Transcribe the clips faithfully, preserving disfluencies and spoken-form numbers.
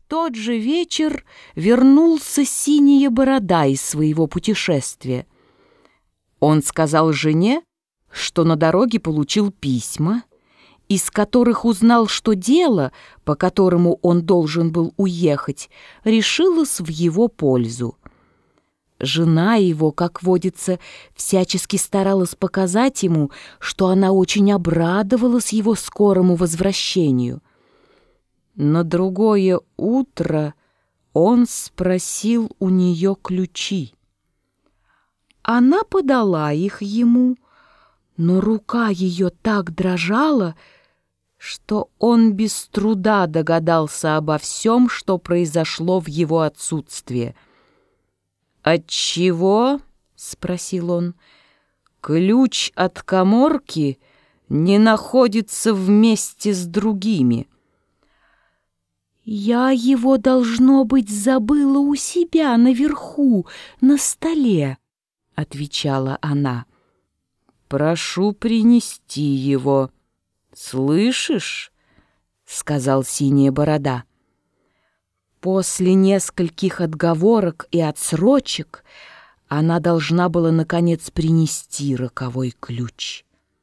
тот же вечер вернулся Синяя Борода из своего путешествия. Он сказал жене, что на дороге получил письма, из которых узнал, что дело, по которому он должен был уехать, решилось в его пользу. Жена его, как водится, всячески старалась показать ему, что она очень обрадовалась его скорому возвращению. На другое утро он спросил у нее ключи. Она подала их ему, но рука ее так дрожала, что он без труда догадался обо всем, что произошло в его отсутствие. «Отчего?» — спросил он. «Ключ от каморки не находится вместе с другими». «Я его, должно быть, забыла у себя наверху, на столе», — отвечала она. «Прошу принести его. Слышишь?» — сказал Синяя Борода. После нескольких отговорок и отсрочек она должна была, наконец, принести роковой ключ.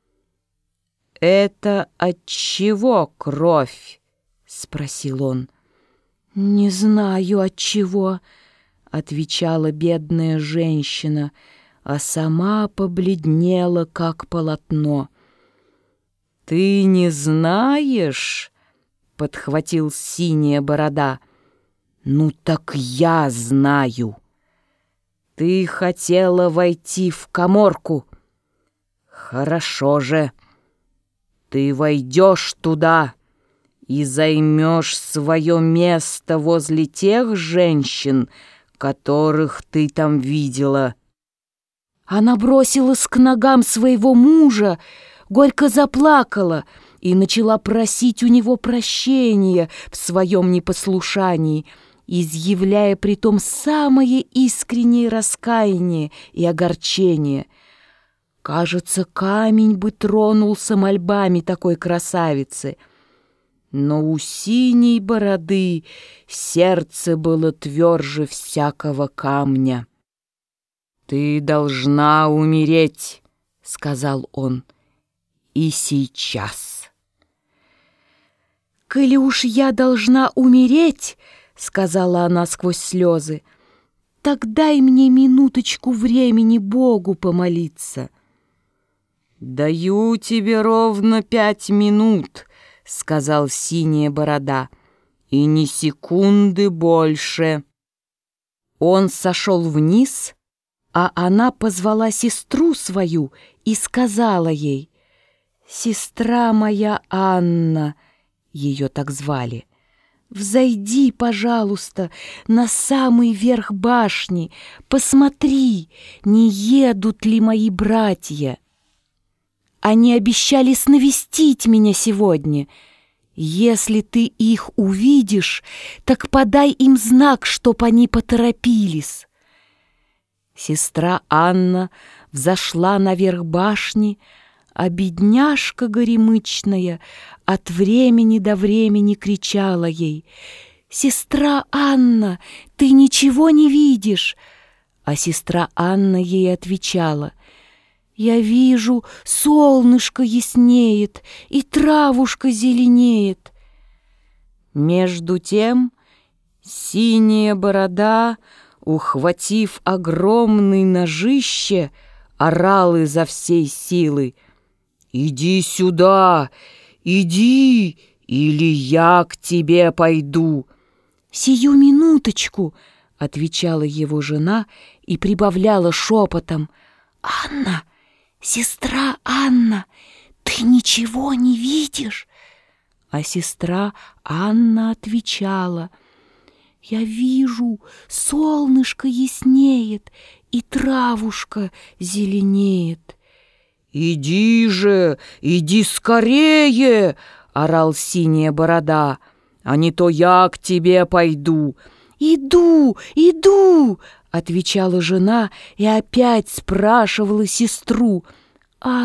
«Это от чего кровь?» — спросил он. «Не знаю, от чего», — отвечала бедная женщина, а сама побледнела, как полотно. «Ты не знаешь?» — подхватил Синяя Борода. «Ну так я знаю. Ты хотела войти в каморку. Хорошо же. Ты войдешь туда и займешь свое место возле тех женщин, которых ты там видела». Она бросилась к ногам своего мужа, горько заплакала и начала просить у него прощения в своем непослушании, изъявляя притом самое искреннее раскаяние и огорчение. Кажется, камень бы тронулся мольбами такой красавицы. Но у Синей Бороды сердце было тверже всякого камня. «Ты должна умереть», — сказал он, — «и сейчас». «Коли уж я должна умереть», — сказала она сквозь слезы, — «так дай мне минуточку времени Богу помолиться». «Даю тебе ровно пять минут», — сказал Синяя Борода, — «и ни секунды больше». Он сошел вниз, а она позвала сестру свою и сказала ей: «Сестра моя Анна», ее так звали, «взойди, пожалуйста, на самый верх башни, посмотри, не едут ли мои братья. Они обещались навестить меня сегодня. Если ты их увидишь, так подай им знак, чтоб они поторопились». Сестра Анна взошла наверх башни, а бедняжка горемычная от времени до времени кричала ей: «Сестра Анна, ты ничего не видишь?» А сестра Анна ей отвечала: «Я вижу, солнышко яснеет, и травушка зеленеет». Между тем Синяя Борода, ухватив огромный ножище, орал изо всей силы: «Иди сюда, иди, или я к тебе пойду». «Сию минуточку», — отвечала его жена и прибавляла шепотом: «Анна, сестра Анна, ты ничего не видишь?» А сестра Анна отвечала: «Я вижу, солнышко яснеет, и травушка зеленеет». «Иди же, иди скорее!» — орал Синяя Борода. «А не то я к тебе пойду». «Иду, иду!» — отвечала жена и опять спрашивала сестру: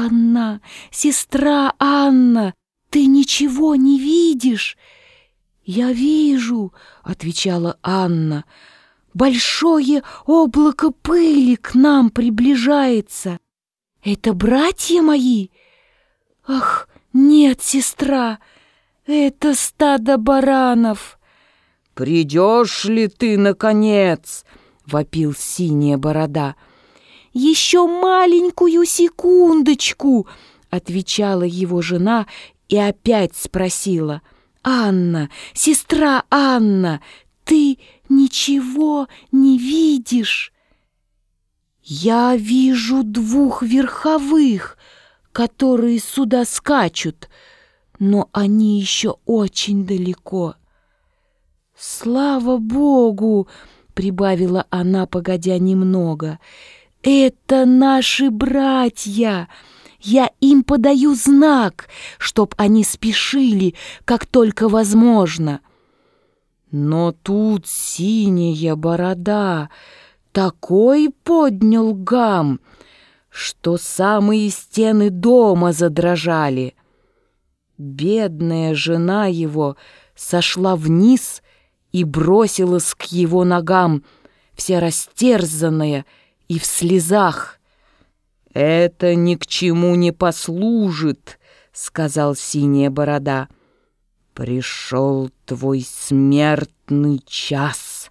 «Анна, сестра Анна, ты ничего не видишь?» «Я вижу», — отвечала Анна, — «большое облако пыли к нам приближается. Это братья мои? Ах, нет, сестра, это стадо баранов». «Придешь ли ты, наконец?» — вопил Синяя Борода. «Еще маленькую секундочку», — отвечала его жена и опять спросила: «Анна, сестра Анна, ты ничего не видишь?» «Я вижу двух верховых, которые сюда скачут, но они еще очень далеко». «Слава Богу!» — прибавила она, погодя немного. «Это наши братья! Я им подаю знак, чтоб они спешили, как только возможно». Но тут Синяя Борода такой поднял гам, что самые стены дома задрожали. Бедная жена его сошла вниз и бросилась к его ногам, вся растерзанная и в слезах. «Это ни к чему не послужит», — сказал Синяя Борода. «Пришел твой смертный час».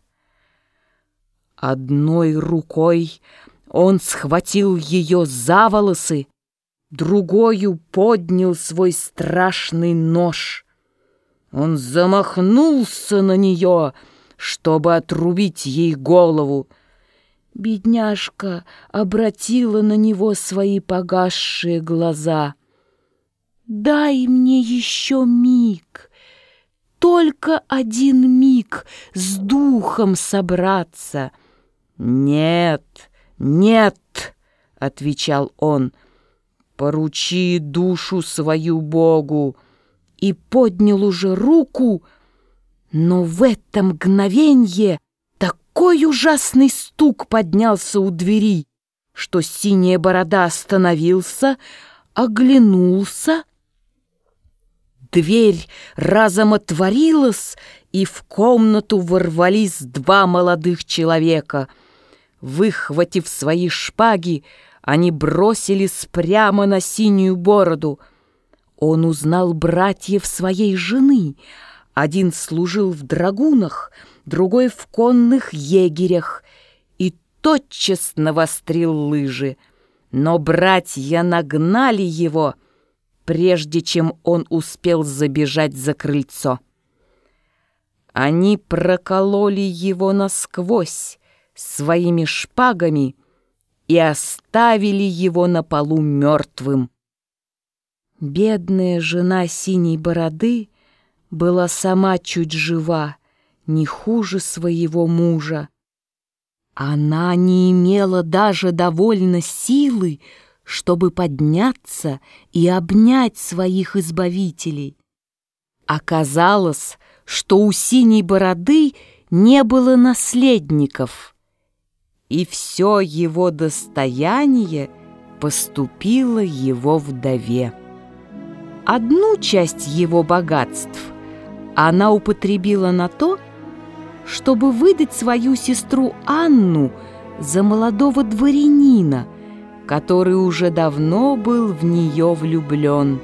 Одной рукой он схватил ее за волосы, другою поднял свой страшный нож. Он замахнулся на нее, чтобы отрубить ей голову. Бедняжка обратила на него свои погасшие глаза. «Дай мне еще миг, только один миг с духом собраться». «Нет, нет», — отвечал он, — «поручи душу свою Богу». И поднял уже руку, но в это мгновенье такой ужасный стук поднялся у двери, что Синяя Борода остановился, оглянулся. Дверь разом отворилась, и в комнату ворвались два молодых человека. Выхватив свои шпаги, они бросились прямо на Синюю Бороду. Он узнал братьев своей жены. Один служил в драгунах, другой в конных егерях, и тотчас навострил лыжи. Но братья нагнали его, прежде чем он успел забежать за крыльцо. Они прокололи его насквозь своими шпагами и оставили его на полу мертвым. Бедная жена Синей Бороды была сама чуть жива, не хуже своего мужа. Она не имела даже довольно силы, чтобы подняться и обнять своих избавителей. Оказалось, что у Синей Бороды не было наследников, и все его достояние поступило его вдове. Одну часть его богатств она употребила на то, чтобы выдать свою сестру Анну за молодого дворянина, который уже давно был в нее влюблен.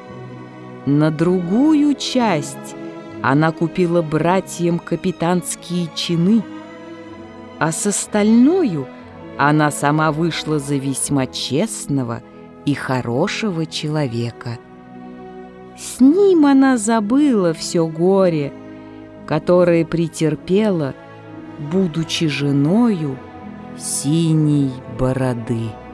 На другую часть она купила братьям капитанские чины, а с остальною она сама вышла за весьма честного и хорошего человека. С ним она забыла все горе, которое претерпела, будучи женою Синей Бороды.